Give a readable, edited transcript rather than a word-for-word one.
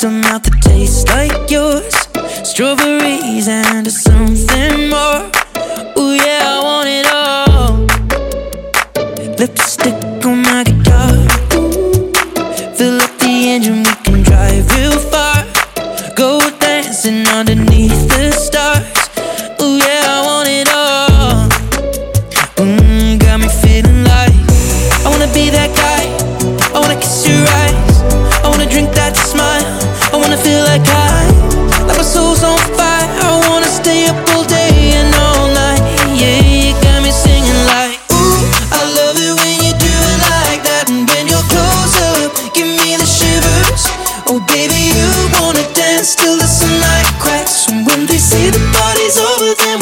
a mouth that tastes like yours. Strawberries and something more. Ooh yeah, I want it all. Lipstick on my guitar. Fill up the engine, we can drive real far. Go dancing underneath the stars. Ooh yeah, I want it all. Got me feeling like I wanna be that guy. I wanna kiss your eyes. I wanna drink that smile. I wanna feel like like my soul's on fire. I wanna stay up all day and all night. Yeah, you got me singing like, ooh, I love it when you do it like that. And when you're close up, give me the shivers. Oh baby, you wanna dance till the sunlight cracks. And when they say the party's over, then